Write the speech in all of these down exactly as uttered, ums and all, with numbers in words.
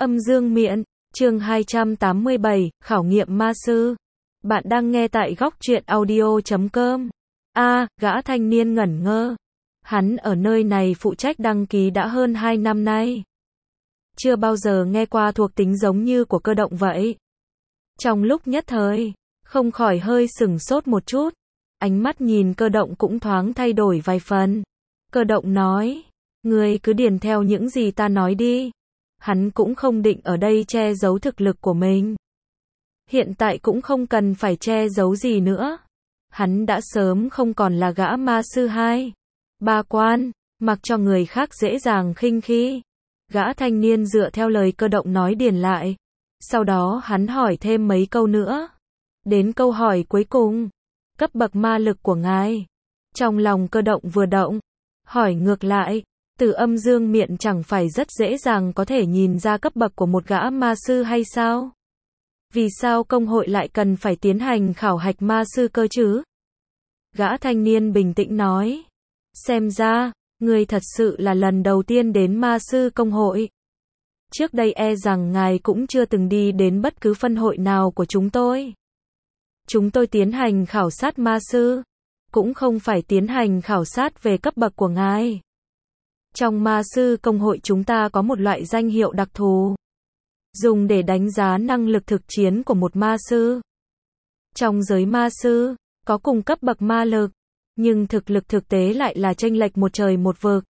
Âm dương miện, chương hai trăm tám mươi bảy, khảo nghiệm ma sư. Bạn đang nghe tại góc truyện audio chấm com. A, gã thanh niên ngẩn ngơ. Hắn ở nơi này phụ trách đăng ký đã hơn hai năm nay. Chưa bao giờ nghe qua thuộc tính giống như của cơ động vậy. Trong lúc nhất thời, không khỏi hơi sửng sốt một chút. Ánh mắt nhìn cơ động cũng thoáng thay đổi vài phần. Cơ động nói, ngươi cứ điền theo những gì ta nói đi. Hắn cũng không định ở đây che giấu thực lực của mình. Hiện tại cũng không cần phải che giấu gì nữa. Hắn đã sớm không còn là gã ma sư hai, ba quan, mặc cho người khác dễ dàng khinh khi. Gã thanh niên dựa theo lời cơ động nói điền lại. Sau đó hắn hỏi thêm mấy câu nữa. Đến câu hỏi cuối cùng, cấp bậc ma lực của ngài. Trong lòng cơ động vừa động, hỏi ngược lại. Từ âm dương miện chẳng phải rất dễ dàng có thể nhìn ra cấp bậc của một gã ma sư hay sao? Vì sao công hội lại cần phải tiến hành khảo hạch ma sư cơ chứ? Gã thanh niên bình tĩnh nói. Xem ra, người thật sự là lần đầu tiên đến ma sư công hội. Trước đây e rằng ngài cũng chưa từng đi đến bất cứ phân hội nào của chúng tôi. Chúng tôi tiến hành khảo sát ma sư, cũng không phải tiến hành khảo sát về cấp bậc của ngài. Trong ma sư công hội chúng ta có một loại danh hiệu đặc thù, dùng để đánh giá năng lực thực chiến của một ma sư. Trong giới ma sư, có cùng cấp bậc ma lực, nhưng thực lực thực tế lại là chênh lệch một trời một vực.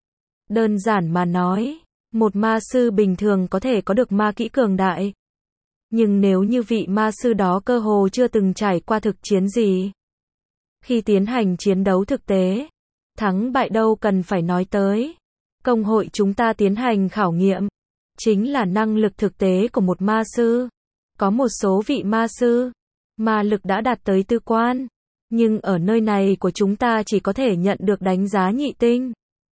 Đơn giản mà nói, một ma sư bình thường có thể có được ma kỹ cường đại. Nhưng nếu như vị ma sư đó cơ hồ chưa từng trải qua thực chiến gì, khi tiến hành chiến đấu thực tế, thắng bại đâu cần phải nói tới. Công hội chúng ta tiến hành khảo nghiệm, chính là năng lực thực tế của một ma sư. Có một số vị ma sư, ma lực đã đạt tới tư quan, nhưng ở nơi này của chúng ta chỉ có thể nhận được đánh giá nhị tinh.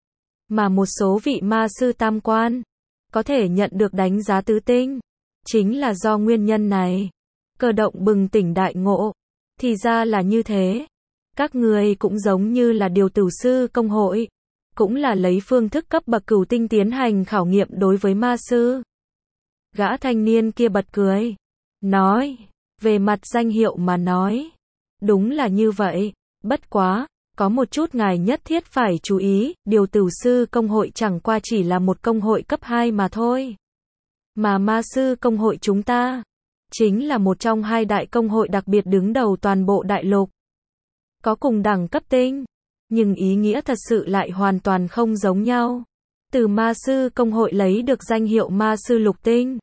Mà một số vị ma sư tam quan, có thể nhận được đánh giá tứ tinh. Chính là do nguyên nhân này. Cơ động bừng tỉnh đại ngộ. Thì ra là như thế. Các người cũng giống như là điều tử sư công hội, cũng là lấy phương thức cấp bậc cửu tinh tiến hành khảo nghiệm đối với ma sư. Gã thanh niên kia bật cười, nói, về mặt danh hiệu mà nói, đúng là như vậy, bất quá, có một chút ngài nhất thiết phải chú ý, điều tử sư công hội chẳng qua chỉ là một công hội cấp hai mà thôi. Mà ma sư công hội chúng ta, chính là một trong hai đại công hội đặc biệt đứng đầu toàn bộ đại lục. Có cùng đẳng cấp tinh, nhưng ý nghĩa thật sự lại hoàn toàn không giống nhau. Từ ma sư công hội lấy được danh hiệu ma sư lục tinh,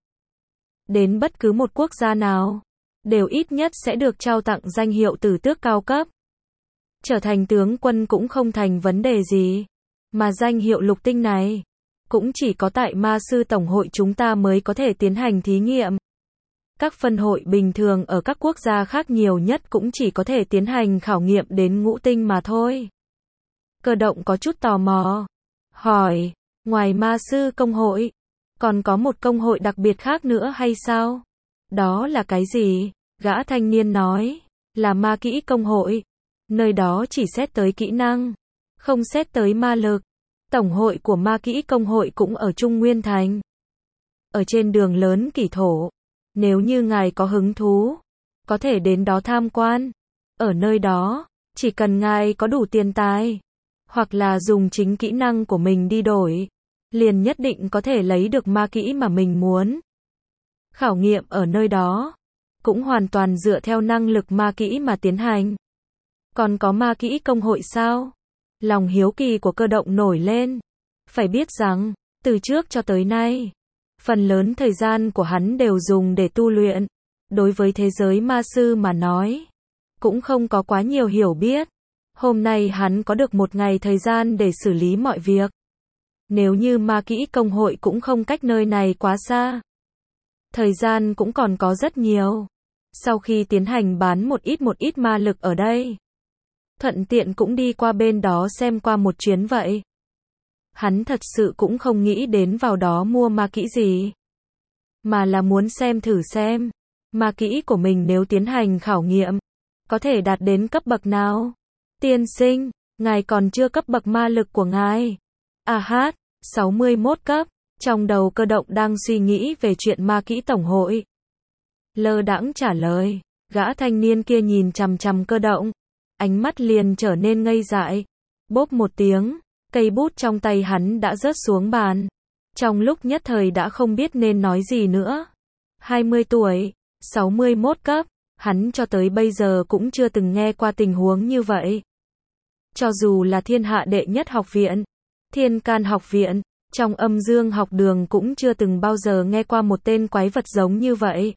đến bất cứ một quốc gia nào, đều ít nhất sẽ được trao tặng danh hiệu tử tước cao cấp. Trở thành tướng quân cũng không thành vấn đề gì. Mà danh hiệu lục tinh này, cũng chỉ có tại ma sư tổng hội chúng ta mới có thể tiến hành thí nghiệm. Các phân hội bình thường ở các quốc gia khác nhiều nhất cũng chỉ có thể tiến hành khảo nghiệm đến ngũ tinh mà thôi. Cơ động có chút tò mò, hỏi, ngoài ma sư công hội, còn có một công hội đặc biệt khác nữa hay sao? Đó là cái gì? Gã thanh niên nói, là ma kỹ công hội. Nơi đó chỉ xét tới kỹ năng, không xét tới ma lực. Tổng hội của ma kỹ công hội cũng ở Trung Nguyên Thành, ở trên đường lớn Kỷ Thổ. Nếu như ngài có hứng thú, có thể đến đó tham quan. Ở nơi đó, chỉ cần ngài có đủ tiền tài, hoặc là dùng chính kỹ năng của mình đi đổi, liền nhất định có thể lấy được ma kỹ mà mình muốn. Khảo nghiệm ở nơi đó, cũng hoàn toàn dựa theo năng lực ma kỹ mà tiến hành. Còn có ma kỹ công hội sao? Lòng hiếu kỳ của cơ động nổi lên. Phải biết rằng, từ trước cho tới nay, phần lớn thời gian của hắn đều dùng để tu luyện. Đối với thế giới ma sư mà nói, cũng không có quá nhiều hiểu biết. Hôm nay hắn có được một ngày thời gian để xử lý mọi việc. Nếu như ma kỹ công hội cũng không cách nơi này quá xa, thời gian cũng còn có rất nhiều. Sau khi tiến hành bán một ít một ít ma lực ở đây, thuận tiện cũng đi qua bên đó xem qua một chuyến vậy. Hắn thật sự cũng không nghĩ đến vào đó mua ma kỹ gì, mà là muốn xem thử xem, ma kỹ của mình nếu tiến hành khảo nghiệm, có thể đạt đến cấp bậc nào. Tiên sinh, ngài còn chưa cấp bậc ma lực của ngài. À hát, sáu mươi mốt cấp. Trong đầu Cơ Động đang suy nghĩ về chuyện ma kỹ tổng hội. Lơ đãng trả lời, gã thanh niên kia nhìn chằm chằm Cơ Động, ánh mắt liền trở nên ngây dại. Bốp một tiếng, cây bút trong tay hắn đã rớt xuống bàn. Trong lúc nhất thời đã không biết nên nói gì nữa. hai mươi tuổi, sáu mươi mốt cấp, hắn cho tới bây giờ cũng chưa từng nghe qua tình huống như vậy. Cho dù là thiên hạ đệ nhất học viện, Thiên Can học viện, trong âm dương học đường cũng chưa từng bao giờ nghe qua một tên quái vật giống như vậy.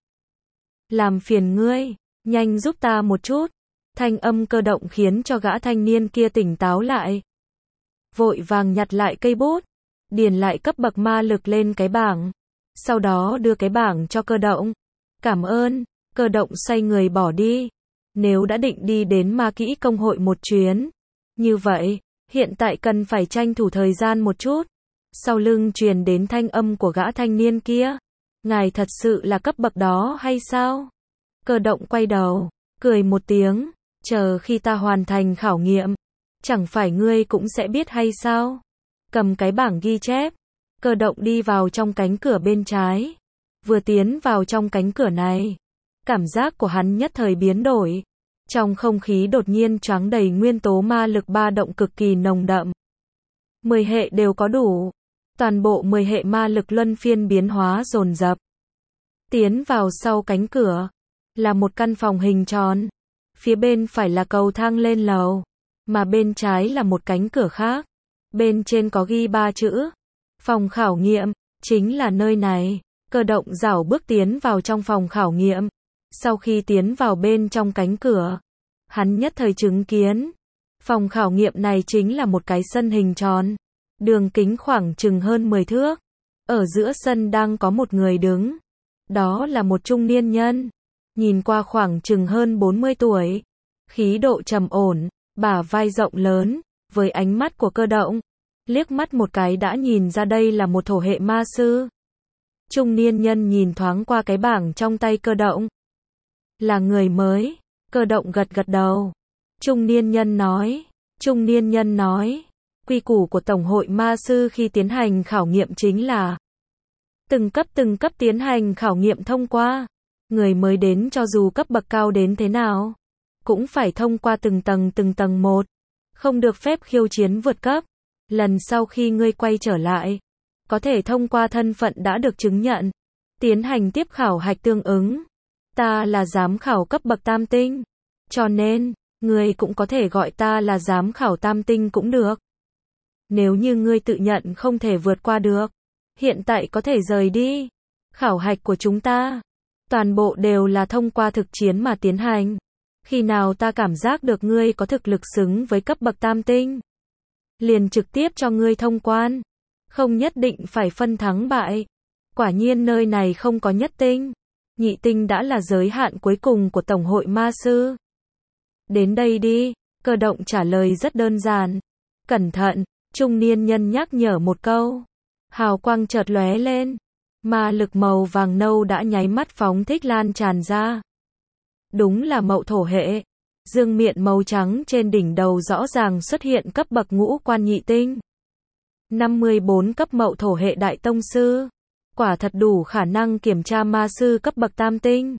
Làm phiền ngươi, nhanh giúp ta một chút. Thanh âm Cơ Động khiến cho gã thanh niên kia tỉnh táo lại. Vội vàng nhặt lại cây bút, điền lại cấp bậc ma lực lên cái bảng. Sau đó đưa cái bảng cho Cơ Động. Cảm ơn, Cơ Động xoay người bỏ đi. Nếu đã định đi đến ma kỹ công hội một chuyến, như vậy, hiện tại cần phải tranh thủ thời gian một chút. Sau lưng truyền đến thanh âm của gã thanh niên kia. Ngài thật sự là cấp bậc đó hay sao? Cơ Động quay đầu, cười một tiếng, chờ khi ta hoàn thành khảo nghiệm, chẳng phải ngươi cũng sẽ biết hay sao? Cầm cái bảng ghi chép, Cơ Động đi vào trong cánh cửa bên trái. Vừa tiến vào trong cánh cửa này, cảm giác của hắn nhất thời biến đổi. Trong không khí đột nhiên choáng đầy nguyên tố ma lực ba động cực kỳ nồng đậm. Mười hệ đều có đủ. Toàn bộ mười hệ ma lực luân phiên biến hóa dồn dập. Tiến vào sau cánh cửa, là một căn phòng hình tròn. Phía bên phải là cầu thang lên lầu, mà bên trái là một cánh cửa khác. Bên trên có ghi ba chữ. Phòng khảo nghiệm, chính là nơi này. Cơ Động rảo bước tiến vào trong phòng khảo nghiệm. Sau khi tiến vào bên trong cánh cửa, hắn nhất thời chứng kiến. Phòng khảo nghiệm này chính là một cái sân hình tròn. Đường kính khoảng chừng hơn mười thước. Ở giữa sân đang có một người đứng. Đó là một trung niên nhân. Nhìn qua khoảng chừng hơn bốn mươi tuổi. Khí độ trầm ổn, bả vai rộng lớn, với ánh mắt của Cơ Động. Liếc mắt một cái đã nhìn ra đây là một thổ hệ ma sư. Trung niên nhân nhìn thoáng qua cái bảng trong tay Cơ Động. Là người mới. Cơ Động gật gật đầu. Trung niên nhân nói. Trung niên nhân nói. Quy củ của Tổng hội ma sư khi tiến hành khảo nghiệm chính là từng cấp từng cấp tiến hành khảo nghiệm thông qua. Người mới đến cho dù cấp bậc cao đến thế nào, cũng phải thông qua từng tầng từng tầng một. Không được phép khiêu chiến vượt cấp. Lần sau khi ngươi quay trở lại, có thể thông qua thân phận đã được chứng nhận, tiến hành tiếp khảo hạch tương ứng. Ta là giám khảo cấp bậc tam tinh, cho nên, ngươi cũng có thể gọi ta là giám khảo tam tinh cũng được. Nếu như ngươi tự nhận không thể vượt qua được, hiện tại có thể rời đi. Khảo hạch của chúng ta, toàn bộ đều là thông qua thực chiến mà tiến hành. Khi nào ta cảm giác được ngươi có thực lực xứng với cấp bậc tam tinh, liền trực tiếp cho ngươi thông quan. Không nhất định phải phân thắng bại. Quả nhiên nơi này không có nhất tinh. Nhị tinh đã là giới hạn cuối cùng của Tổng hội ma sư. Đến đây đi. Cơ Động trả lời rất đơn giản. Cẩn thận, trung niên nhân nhắc nhở một câu. Hào quang chợt lóe lên. Ma lực màu vàng nâu đã nháy mắt phóng thích lan tràn ra. Đúng là mậu thổ hệ. Dương miện màu trắng trên đỉnh đầu rõ ràng xuất hiện cấp bậc ngũ quan nhị tinh. năm mươi bốn cấp mậu thổ hệ đại tông sư. Quả thật đủ khả năng kiểm tra ma sư cấp bậc tam tinh.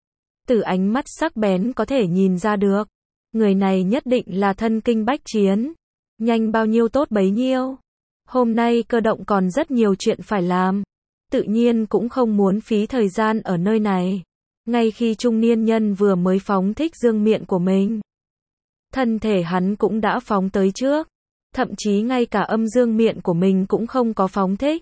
Từ ánh mắt sắc bén có thể nhìn ra được. Người này nhất định là thân kinh bách chiến. Nhanh bao nhiêu tốt bấy nhiêu. Hôm nay Cơ Động còn rất nhiều chuyện phải làm. Tự nhiên cũng không muốn phí thời gian ở nơi này. Ngay khi trung niên nhân vừa mới phóng thích dương miện của mình, thân thể hắn cũng đã phóng tới trước. Thậm chí ngay cả âm dương miện của mình cũng không có phóng thích.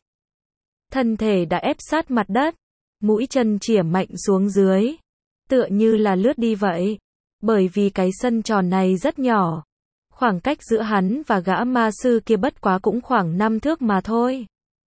Thân thể đã ép sát mặt đất. Mũi chân chĩa mạnh xuống dưới. Tựa như là lướt đi vậy. Bởi vì cái sân tròn này rất nhỏ. Khoảng cách giữa hắn và gã ma sư kia bất quá cũng khoảng năm thước mà thôi.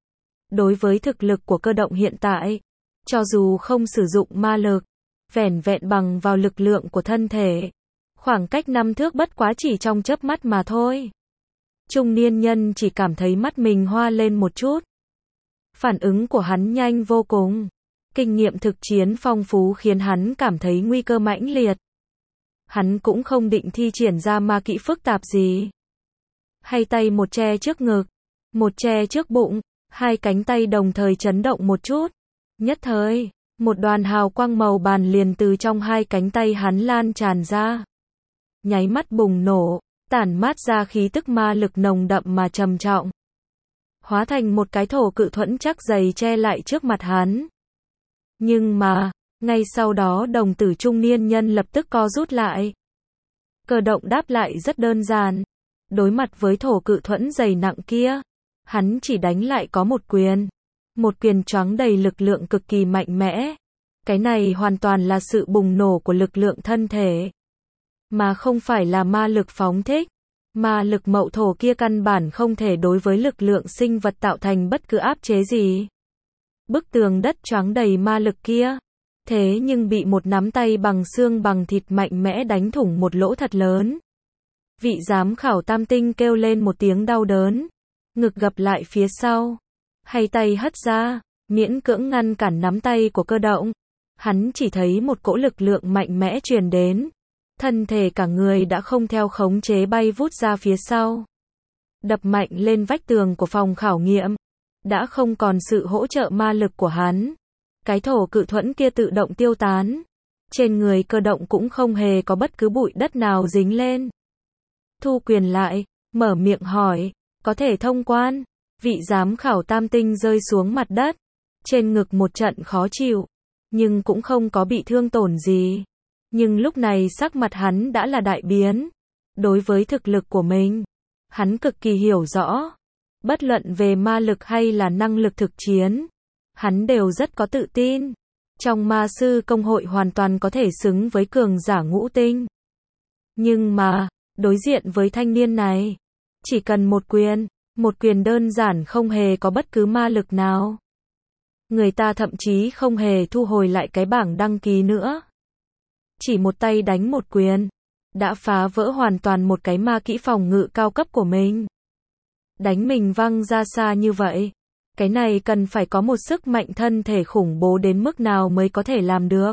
Đối với thực lực của Cơ Động hiện tại, cho dù không sử dụng ma lực, vẻn vẹn bằng vào lực lượng của thân thể, khoảng cách năm thước bất quá chỉ trong chớp mắt mà thôi. Trung niên nhân chỉ cảm thấy mắt mình hoa lên một chút. Phản ứng của hắn nhanh vô cùng. Kinh nghiệm thực chiến phong phú khiến hắn cảm thấy nguy cơ mãnh liệt. Hắn cũng không định thi triển ra ma kỹ phức tạp gì. Hay tay một che trước ngực, một che trước bụng, Hai cánh tay đồng thời chấn động một chút. Nhất thời, một đoàn hào quang màu bàn liền từ trong hai cánh tay hắn lan tràn ra. Nháy mắt bùng nổ, tản mát ra khí tức ma lực nồng đậm mà trầm trọng. Hóa thành một cái thổ cự thuẫn chắc dày che lại trước mặt hắn. Nhưng mà, ngay sau đó đồng tử trung niên nhân lập tức co rút lại. Cơ động đáp lại rất đơn giản. Đối mặt với thổ cự thuẫn dày nặng kia, hắn chỉ đánh lại có một quyền. Một quyền choáng đầy lực lượng cực kỳ mạnh mẽ. Cái này hoàn toàn là sự bùng nổ của lực lượng thân thể. Mà không phải là ma lực phóng thích. Ma lực mậu thổ kia căn bản không thể đối với lực lượng sinh vật tạo thành bất cứ áp chế gì. Bức tường đất choáng đầy ma lực kia. Thế nhưng bị một nắm tay bằng xương bằng thịt mạnh mẽ đánh thủng một lỗ thật lớn. Vị giám khảo tam tinh kêu lên một tiếng đau đớn. Ngực gập lại phía sau. Hay tay hất ra, miễn cưỡng ngăn cản nắm tay của Cơ động. Hắn chỉ thấy một cỗ lực lượng mạnh mẽ truyền đến. Thân thể cả người đã không theo khống chế bay vút ra phía sau. Đập mạnh lên vách tường của phòng khảo nghiệm. Đã không còn sự hỗ trợ ma lực của hắn. Cái thổ cự thuẫn kia tự động tiêu tán. Trên người Cơ động cũng không hề có bất cứ bụi đất nào dính lên. Thu quyền lại, mở miệng hỏi, có thể thông quan. Vị giám khảo tam tinh rơi xuống mặt đất. Trên ngực một trận khó chịu. Nhưng cũng không có bị thương tổn gì. Nhưng lúc này sắc mặt hắn đã là đại biến. Đối với thực lực của mình, hắn cực kỳ hiểu rõ. Bất luận về ma lực hay là năng lực thực chiến, hắn đều rất có tự tin. Trong ma sư công hội hoàn toàn có thể xứng với cường giả ngũ tinh. Nhưng mà, đối diện với thanh niên này, chỉ cần một quyền, một quyền đơn giản không hề có bất cứ ma lực nào. Người ta thậm chí không hề thu hồi lại cái bảng đăng ký nữa. Chỉ một tay đánh một quyền, đã phá vỡ hoàn toàn một cái ma kỹ phòng ngự cao cấp của mình. Đánh mình văng ra xa như vậy. Cái này cần phải có một sức mạnh thân thể khủng bố đến mức nào mới có thể làm được.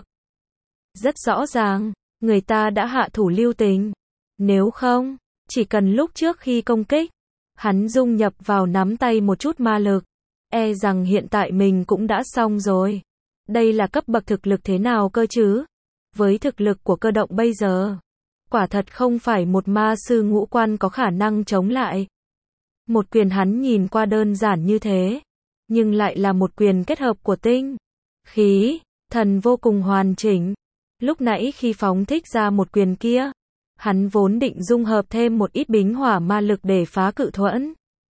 Rất rõ ràng, người ta đã hạ thủ lưu tình. Nếu không, chỉ cần lúc trước khi công kích, hắn dung nhập vào nắm tay một chút ma lực, e rằng hiện tại mình cũng đã xong rồi. Đây là cấp bậc thực lực thế nào cơ chứ? Với thực lực của Cơ động bây giờ, quả thật không phải một ma sư ngũ quan có khả năng chống lại. Một quyền hắn nhìn qua đơn giản như thế, nhưng lại là một quyền kết hợp của tinh, khí, thần vô cùng hoàn chỉnh. Lúc nãy khi phóng thích ra một quyền kia, hắn vốn định dung hợp thêm một ít bính hỏa ma lực để phá cự thuẫn.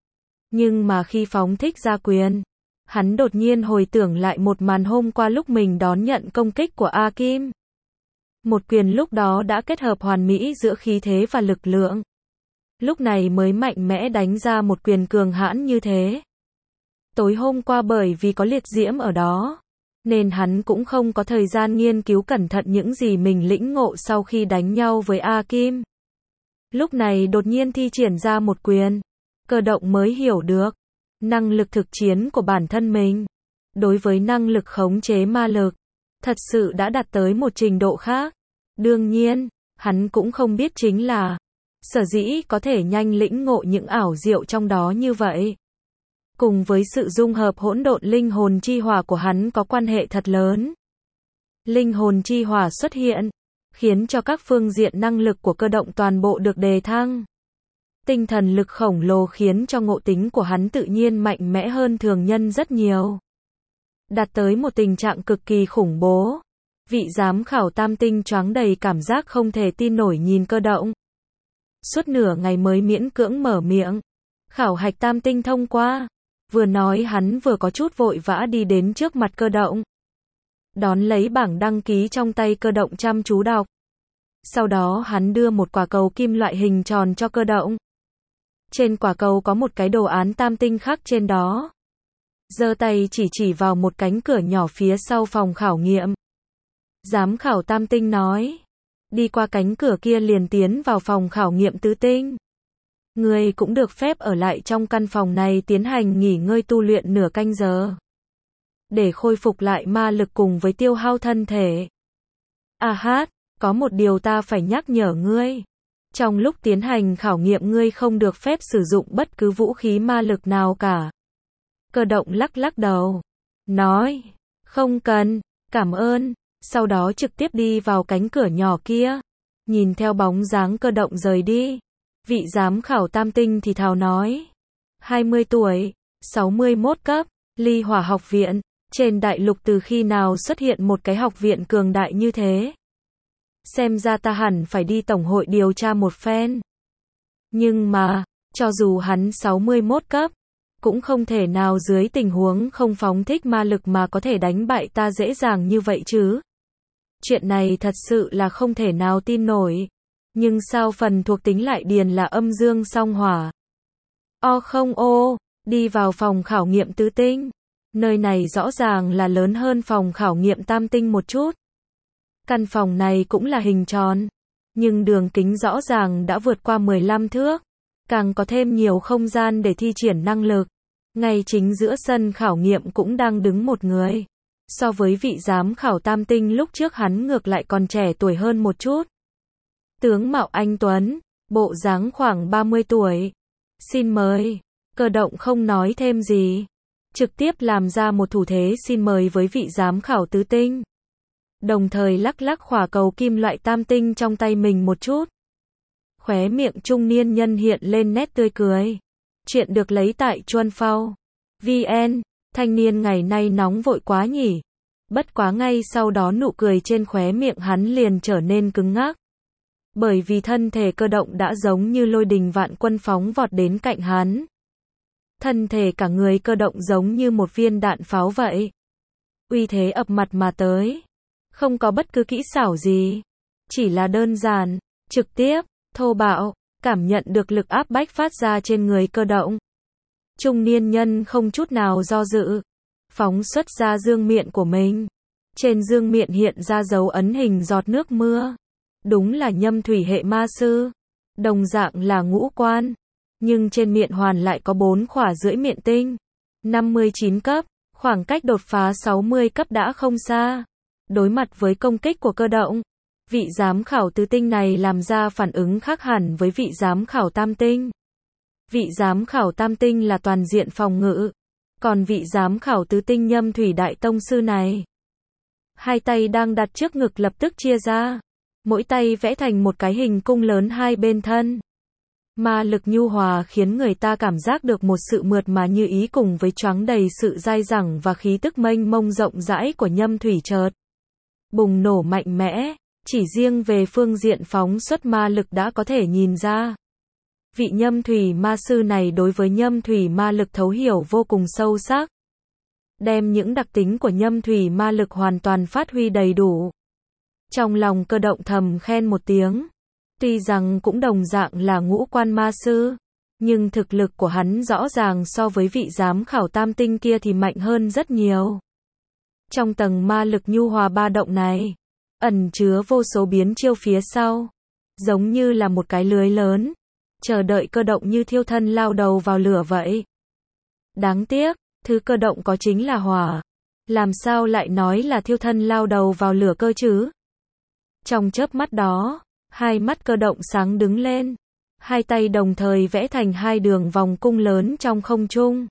Nhưng mà khi phóng thích ra quyền, hắn đột nhiên hồi tưởng lại một màn hôm qua lúc mình đón nhận công kích của A Kim. Một quyền lúc đó đã kết hợp hoàn mỹ giữa khí thế và lực lượng. Lúc này mới mạnh mẽ đánh ra một quyền cường hãn như thế. Tối hôm qua bởi vì có liệt diễm ở đó, nên hắn cũng không có thời gian nghiên cứu cẩn thận những gì mình lĩnh ngộ sau khi đánh nhau với A Kim. Lúc này đột nhiên thi triển ra một quyền, Cơ động mới hiểu được năng lực thực chiến của bản thân mình. Đối với năng lực khống chế ma lực, thật sự đã đạt tới một trình độ khác. Đương nhiên, hắn cũng không biết chính là sở dĩ có thể nhanh lĩnh ngộ những ảo diệu trong đó như vậy. Cùng với sự dung hợp hỗn độn linh hồn chi hỏa của hắn có quan hệ thật lớn. Linh hồn chi hỏa xuất hiện, khiến cho các phương diện năng lực của Cơ động toàn bộ được đề thăng. Tinh thần lực khổng lồ khiến cho ngộ tính của hắn tự nhiên mạnh mẽ hơn thường nhân rất nhiều. Đạt tới một tình trạng cực kỳ khủng bố. Vị giám khảo tam tinh choáng đầy cảm giác không thể tin nổi nhìn Cơ động. Suốt nửa ngày mới miễn cưỡng mở miệng. Khảo hạch tam tinh thông qua. Vừa nói hắn vừa có chút vội vã đi đến trước mặt Cơ động. Đón lấy bảng đăng ký trong tay Cơ động chăm chú đọc. Sau đó hắn đưa một quả cầu kim loại hình tròn cho Cơ động. Trên quả cầu có một cái đồ án tam tinh khắc trên đó. Giơ tay chỉ chỉ vào một cánh cửa nhỏ phía sau phòng khảo nghiệm. Giám khảo tam tinh nói. Đi qua cánh cửa kia liền tiến vào phòng khảo nghiệm tứ tinh. Người cũng được phép ở lại trong căn phòng này tiến hành nghỉ ngơi tu luyện nửa canh giờ. Để khôi phục lại ma lực cùng với tiêu hao thân thể. À hát, có một điều ta phải nhắc nhở ngươi. Trong lúc tiến hành khảo nghiệm ngươi không được phép sử dụng bất cứ vũ khí ma lực nào cả. Cơ động lắc lắc đầu, nói, không cần, cảm ơn, sau đó trực tiếp đi vào cánh cửa nhỏ kia. Nhìn theo bóng dáng Cơ động rời đi, vị giám khảo tam tinh thì thào nói, hai mươi tuổi, sáu mươi mốt cấp, Ly Hỏa học viện, trên đại lục từ khi nào xuất hiện một cái học viện cường đại như thế? Xem ra ta hẳn phải đi tổng hội điều tra một phen. Nhưng mà, cho dù hắn sáu mươi mốt cấp, cũng không thể nào dưới tình huống không phóng thích ma lực mà có thể đánh bại ta dễ dàng như vậy chứ. Chuyện này thật sự là không thể nào tin nổi. Nhưng sao phần thuộc tính lại điền là âm dương song hỏa? O không ô, đi vào phòng khảo nghiệm tứ tinh. Nơi này rõ ràng là lớn hơn phòng khảo nghiệm tam tinh một chút. Căn phòng này cũng là hình tròn, nhưng đường kính rõ ràng đã vượt qua mười lăm thước, càng có thêm nhiều không gian để thi triển năng lực. Ngay chính giữa sân khảo nghiệm cũng đang đứng một người. So với vị giám khảo tam tinh lúc trước hắn ngược lại còn trẻ tuổi hơn một chút. Tướng mạo anh tuấn, bộ dáng khoảng ba mươi tuổi. Xin mời. Cơ động không nói thêm gì, trực tiếp làm ra một thủ thế xin mời với vị giám khảo tứ tinh. Đồng thời lắc lắc khỏa cầu kim loại tam tinh trong tay mình một chút. Khóe miệng trung niên nhân hiện lên nét tươi cười. Chuyện được lấy tại Chuan Phao. vê en, thanh niên ngày nay nóng vội quá nhỉ. Bất quá ngay sau đó nụ cười trên khóe miệng hắn liền trở nên cứng ngắc. Bởi vì thân thể Cơ động đã giống như lôi đình vạn quân phóng vọt đến cạnh hắn. Thân thể cả người Cơ động giống như một viên đạn pháo vậy. Uy thế ập mặt mà tới. Không có bất cứ kỹ xảo gì. Chỉ là đơn giản, trực tiếp, thô bạo, cảm nhận được lực áp bách phát ra trên người Cơ động. Trung niên nhân không chút nào do dự. Phóng xuất ra dương miện của mình. Trên dương miện hiện ra dấu ấn hình giọt nước mưa. Đúng là nhâm thủy hệ ma sư. Đồng dạng là ngũ quan. Nhưng trên miện hoàn lại có bốn khỏa rưỡi miện tinh. năm mươi chín cấp, khoảng cách đột phá sáu mươi cấp đã không xa. Đối mặt với công kích của Cơ động, vị giám khảo tứ tinh này làm ra phản ứng khác hẳn với vị giám khảo tam tinh. Vị giám khảo tam tinh là toàn diện phòng ngự. Còn vị giám khảo tứ tinh nhâm thủy đại tông sư này, hai tay đang đặt trước ngực lập tức chia ra. Mỗi tay vẽ thành một cái hình cung lớn hai bên thân. Ma lực nhu hòa khiến người ta cảm giác được một sự mượt mà như ý cùng với choáng đầy sự dai dẳng và khí tức mênh mông rộng rãi của nhâm thủy chợt bùng nổ mạnh mẽ. Chỉ riêng về phương diện phóng xuất ma lực đã có thể nhìn ra. Vị nhâm thủy ma sư này đối với nhâm thủy ma lực thấu hiểu vô cùng sâu sắc. Đem những đặc tính của nhâm thủy ma lực hoàn toàn phát huy đầy đủ. Trong lòng Cơ động thầm khen một tiếng. Tuy rằng cũng đồng dạng là ngũ quan ma sư, nhưng thực lực của hắn rõ ràng so với vị giám khảo tam tinh kia thì mạnh hơn rất nhiều. Trong tầng ma lực nhu hòa ba động này, ẩn chứa vô số biến chiêu phía sau. Giống như là một cái lưới lớn, chờ đợi Cơ động như thiêu thân lao đầu vào lửa vậy. Đáng tiếc, thứ Cơ động có chính là hỏa. Làm sao lại nói là thiêu thân lao đầu vào lửa cơ chứ? Trong chớp mắt đó, hai mắt Cơ động sáng đứng lên. Hai tay đồng thời vẽ thành hai đường vòng cung lớn trong không trung.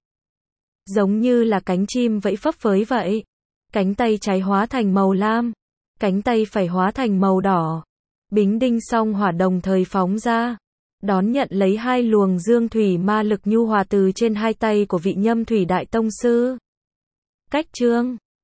Giống như là cánh chim vẫy phấp phới vậy. Cánh tay trái hóa thành màu lam. Cánh tay phải hóa thành màu đỏ. Bính đinh song hỏa đồng thời phóng ra. Đón nhận lấy hai luồng dương thủy ma lực nhu hòa từ trên hai tay của vị nhâm thủy đại tông sư. Cách chương